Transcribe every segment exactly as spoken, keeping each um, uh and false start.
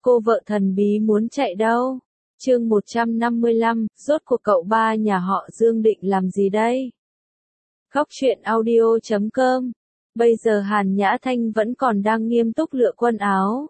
Cô vợ thần bí muốn chạy đâu? Chương một trăm năm mươi lăm, rốt cuộc cậu ba nhà họ Dương định làm gì đây? Góc truyện audio chấm com. Bây giờ Hàn Nhã Thanh vẫn còn đang nghiêm túc lựa quần áo.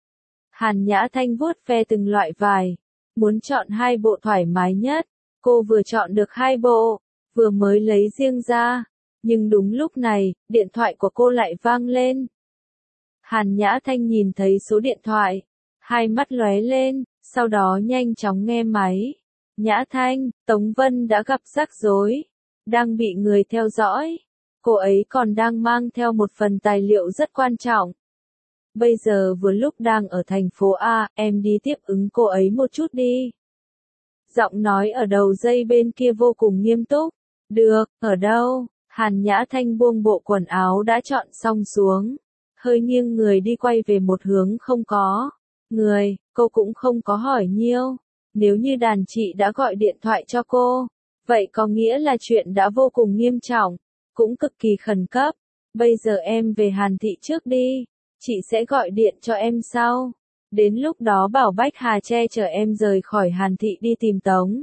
Hàn Nhã Thanh vuốt ve từng loại vải, muốn chọn hai bộ thoải mái nhất. Cô vừa chọn được hai bộ, vừa mới lấy riêng ra, nhưng đúng lúc này, điện thoại của cô lại vang lên. Hàn Nhã Thanh nhìn thấy số điện thoại, hai mắt lóe lên, sau đó nhanh chóng nghe máy. Nhã Thanh, Tống Vân đã gặp rắc rối, đang bị người theo dõi. Cô ấy còn đang mang theo một phần tài liệu rất quan trọng. Bây giờ vừa lúc đang ở thành phố A, em đi tiếp ứng cô ấy một chút đi. Giọng nói ở đầu dây bên kia vô cùng nghiêm túc. Được, ở đâu? Hàn Nhã Thanh buông bộ quần áo đã chọn xong xuống, hơi nghiêng người đi quay về một hướng không có người. Cô cũng không có hỏi nhiều. Nếu như đàn chị đã gọi điện thoại cho cô, vậy có nghĩa là chuyện đã vô cùng nghiêm trọng, cũng cực kỳ khẩn cấp. Bây giờ em về Hàn Thị trước đi, chị sẽ gọi điện cho em sau. Đến lúc đó bảo Bách Hà che chở em rời khỏi Hàn Thị đi tìm Tống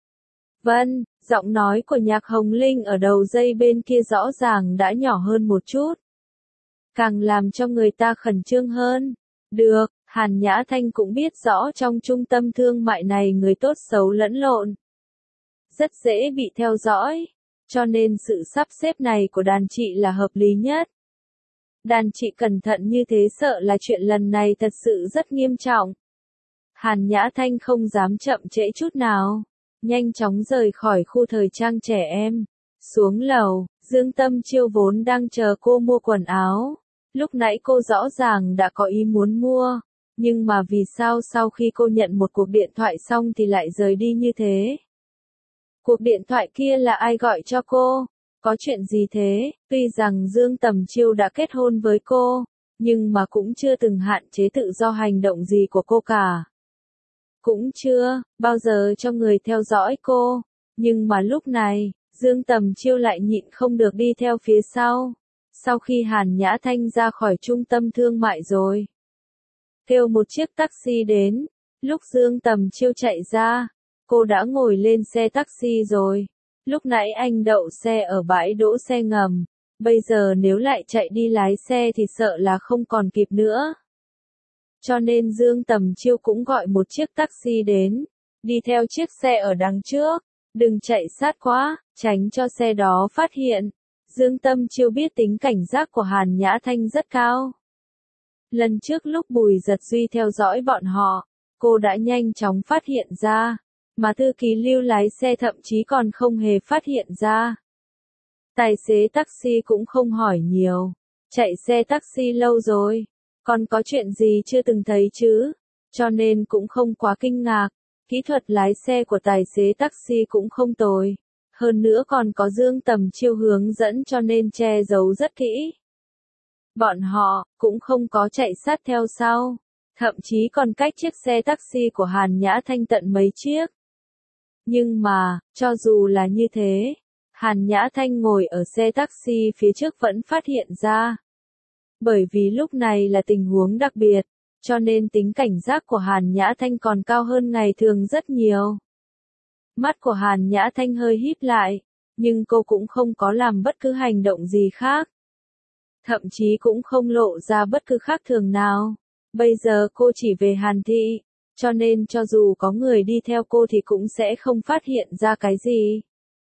Vân. Giọng nói của Nhạc Hồng Linh ở đầu dây bên kia rõ ràng đã nhỏ hơn một chút, càng làm cho người ta khẩn trương hơn. Được, Hàn Nhã Thanh cũng biết rõ trong trung tâm thương mại này người tốt xấu lẫn lộn, rất dễ bị theo dõi, cho nên sự sắp xếp này của đàn chị là hợp lý nhất. Đàn chị cẩn thận như thế sợ là chuyện lần này thật sự rất nghiêm trọng. Hàn Nhã Thanh không dám chậm trễ chút nào, nhanh chóng rời khỏi khu thời trang trẻ em. Xuống lầu, Dương Tâm Chiêu vốn đang chờ cô mua quần áo. Lúc nãy cô rõ ràng đã có ý muốn mua, nhưng mà vì sao sau khi cô nhận một cuộc điện thoại xong thì lại rời đi như thế? Cuộc điện thoại kia là ai gọi cho cô? Có chuyện gì thế? Tuy rằng Dương Tầm Chiêu đã kết hôn với cô, nhưng mà cũng chưa từng hạn chế tự do hành động gì của cô cả. Cũng chưa bao giờ cho người theo dõi cô, nhưng mà lúc này, Dương Tầm Chiêu lại nhịn không được đi theo phía sau. Sau khi Hàn Nhã Thanh ra khỏi trung tâm thương mại rồi, kêu một chiếc taxi đến. Lúc Dương Tầm Chiêu chạy ra, cô đã ngồi lên xe taxi rồi. Lúc nãy anh đậu xe ở bãi đỗ xe ngầm, bây giờ nếu lại chạy đi lái xe thì sợ là không còn kịp nữa. Cho nên Dương Tầm Chiêu cũng gọi một chiếc taxi đến, đi theo chiếc xe ở đằng trước, đừng chạy sát quá, tránh cho xe đó phát hiện. Dương Tâm Chiêu biết tính cảnh giác của Hàn Nhã Thanh rất cao. Lần trước lúc Bùi Giật Duy theo dõi bọn họ, cô đã nhanh chóng phát hiện ra, mà thư ký Lưu lái xe thậm chí còn không hề phát hiện ra. Tài xế taxi cũng không hỏi nhiều, chạy xe taxi lâu rồi, còn có chuyện gì chưa từng thấy chứ, cho nên cũng không quá kinh ngạc. Kỹ thuật lái xe của tài xế taxi cũng không tồi. Hơn nữa còn có Dương Tầm Chiêu hướng dẫn cho nên che giấu rất kỹ. Bọn họ cũng không có chạy sát theo sau, thậm chí còn cách chiếc xe taxi của Hàn Nhã Thanh tận mấy chiếc. Nhưng mà, cho dù là như thế, Hàn Nhã Thanh ngồi ở xe taxi phía trước vẫn phát hiện ra. Bởi vì lúc này là tình huống đặc biệt, cho nên tính cảnh giác của Hàn Nhã Thanh còn cao hơn ngày thường rất nhiều. Mắt của Hàn Nhã Thanh hơi híp lại, nhưng cô cũng không có làm bất cứ hành động gì khác. Thậm chí cũng không lộ ra bất cứ khác thường nào. Bây giờ cô chỉ về Hàn Thị, cho nên cho dù có người đi theo cô thì cũng sẽ không phát hiện ra cái gì.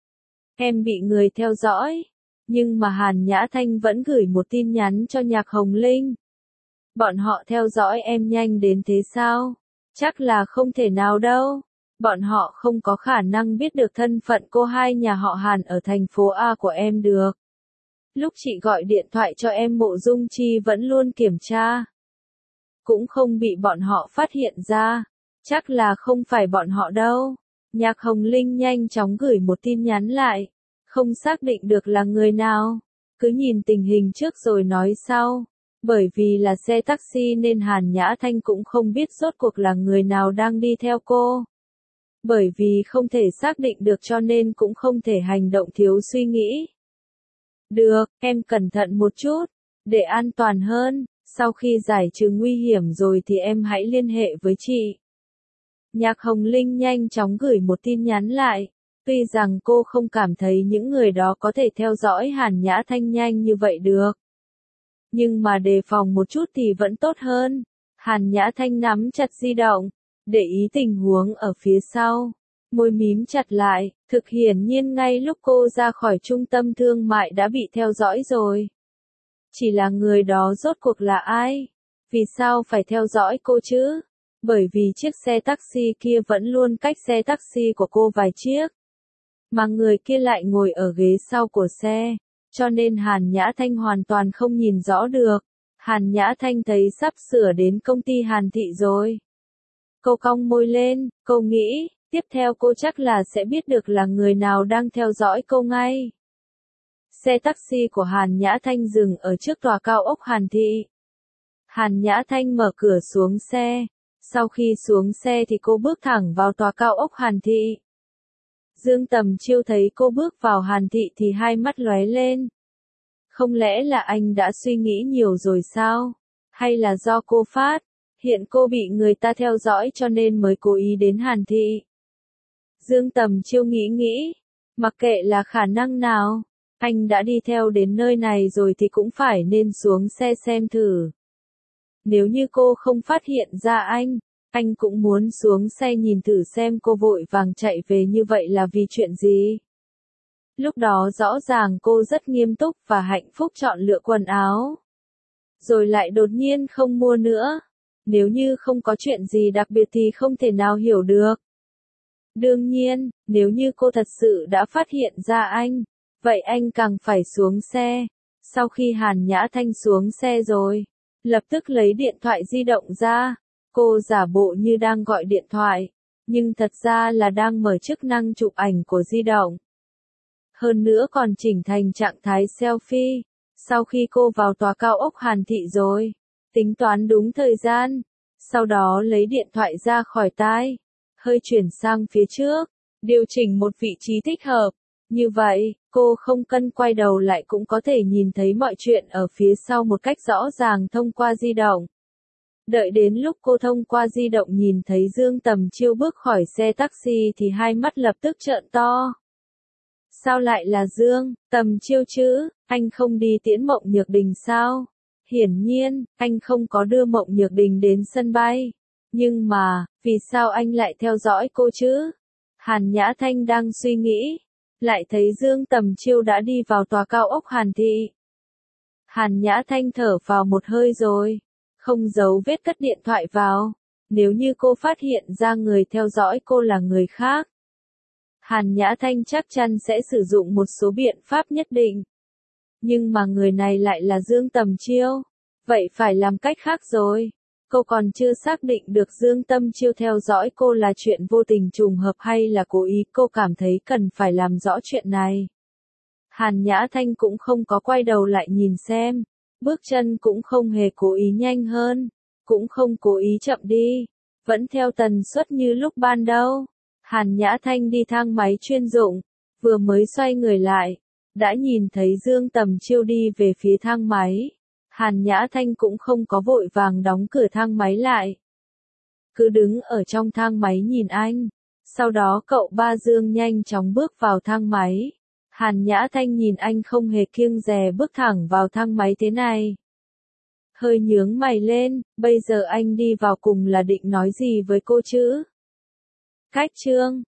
Em bị người theo dõi, nhưng mà Hàn Nhã Thanh vẫn gửi một tin nhắn cho Nhạc Hồng Linh. Bọn họ theo dõi em nhanh đến thế sao? Chắc là không thể nào đâu. Bọn họ không có khả năng biết được thân phận cô hai nhà họ Hàn ở thành phố A của em được. Lúc chị gọi điện thoại cho em Mộ Dung Chi vẫn luôn kiểm tra, cũng không bị bọn họ phát hiện ra. Chắc là không phải bọn họ đâu. Nhạc Hồng Linh nhanh chóng gửi một tin nhắn lại. Không xác định được là người nào, cứ nhìn tình hình trước rồi nói sau. Bởi vì là xe taxi nên Hàn Nhã Thanh cũng không biết rốt cuộc là người nào đang đi theo cô. Bởi vì không thể xác định được cho nên cũng không thể hành động thiếu suy nghĩ. Được, em cẩn thận một chút, để an toàn hơn. Sau khi giải trừ nguy hiểm rồi thì em hãy liên hệ với chị. Nhạc Hồng Linh nhanh chóng gửi một tin nhắn lại. Tuy rằng cô không cảm thấy những người đó có thể theo dõi Hàn Nhã Thanh nhanh như vậy được. Nhưng mà đề phòng một chút thì vẫn tốt hơn. Hàn Nhã Thanh nắm chặt di động, để ý tình huống ở phía sau. Môi mím chặt lại, thực hiển nhiên ngay lúc cô ra khỏi trung tâm thương mại đã bị theo dõi rồi. Chỉ là người đó rốt cuộc là ai? Vì sao phải theo dõi cô chứ? Bởi vì chiếc xe taxi kia vẫn luôn cách xe taxi của cô vài chiếc. Mà người kia lại ngồi ở ghế sau của xe, cho nên Hàn Nhã Thanh hoàn toàn không nhìn rõ được. Hàn Nhã Thanh thấy sắp sửa đến công ty Hàn Thị rồi. Cô cong môi lên, cô nghĩ, tiếp theo cô chắc là sẽ biết được là người nào đang theo dõi cô ngay. Xe taxi của Hàn Nhã Thanh dừng ở trước tòa cao ốc Hàn Thị. Hàn Nhã Thanh mở cửa xuống xe. Sau khi xuống xe thì cô bước thẳng vào tòa cao ốc Hàn Thị. Dương Tầm Chiêu thấy cô bước vào Hàn Thị thì hai mắt lóe lên. Không lẽ là anh đã suy nghĩ nhiều rồi sao? Hay là do cô phát, hiện cô bị người ta theo dõi cho nên mới cố ý đến Hàn Thị? Dương Tầm Chiêu nghĩ nghĩ, mặc kệ là khả năng nào, anh đã đi theo đến nơi này rồi thì cũng phải nên xuống xe xem thử. Nếu như cô không phát hiện ra anh, anh cũng muốn xuống xe nhìn thử xem cô vội vàng chạy về như vậy là vì chuyện gì. Lúc đó rõ ràng cô rất nghiêm túc và hạnh phúc chọn lựa quần áo. Rồi lại đột nhiên không mua nữa. Nếu như không có chuyện gì đặc biệt thì không thể nào hiểu được. Đương nhiên, nếu như cô thật sự đã phát hiện ra anh, vậy anh càng phải xuống xe. Sau khi Hàn Nhã Thanh xuống xe rồi, lập tức lấy điện thoại di động ra. Cô giả bộ như đang gọi điện thoại, nhưng thật ra là đang mở chức năng chụp ảnh của di động. Hơn nữa còn chỉnh thành trạng thái selfie. Sau khi cô vào tòa cao ốc Hàn Thị rồi, tính toán đúng thời gian, sau đó lấy điện thoại ra khỏi tai, hơi chuyển sang phía trước, điều chỉnh một vị trí thích hợp. Như vậy, cô không cần quay đầu lại cũng có thể nhìn thấy mọi chuyện ở phía sau một cách rõ ràng thông qua di động. Đợi đến lúc cô thông qua di động nhìn thấy Dương Tầm Chiêu bước khỏi xe taxi thì hai mắt lập tức trợn to. Sao lại là Dương Tầm Chiêu chứ? Anh không đi tiễn Mộng Nhược Đình sao? Hiển nhiên, anh không có đưa Mộng Nhược Đình đến sân bay. Nhưng mà, vì sao anh lại theo dõi cô chứ? Hàn Nhã Thanh đang suy nghĩ, lại thấy Dương Tầm Chiêu đã đi vào tòa cao ốc Hàn Thị. Hàn Nhã Thanh thở vào một hơi rồi, không giấu vết cất điện thoại vào. Nếu như cô phát hiện ra người theo dõi cô là người khác, Hàn Nhã Thanh chắc chắn sẽ sử dụng một số biện pháp nhất định. Nhưng mà người này lại là Dương Tầm Chiêu. Vậy phải làm cách khác rồi. Cô còn chưa xác định được Dương Tầm Chiêu theo dõi cô là chuyện vô tình trùng hợp hay là cố ý, cô cảm thấy cần phải làm rõ chuyện này. Hàn Nhã Thanh cũng không có quay đầu lại nhìn xem. Bước chân cũng không hề cố ý nhanh hơn, cũng không cố ý chậm đi. Vẫn theo tần suất như lúc ban đầu. Hàn Nhã Thanh đi thang máy chuyên dụng, vừa mới xoay người lại, đã nhìn thấy Dương Tầm Chiêu đi về phía thang máy. Hàn Nhã Thanh cũng không có vội vàng đóng cửa thang máy lại. Cứ đứng ở trong thang máy nhìn anh. Sau đó cậu ba Dương nhanh chóng bước vào thang máy. Hàn Nhã Thanh nhìn anh không hề kiêng dè bước thẳng vào thang máy thế này. Hơi nhướng mày lên, bây giờ anh đi vào cùng là định nói gì với cô chứ? Cách chương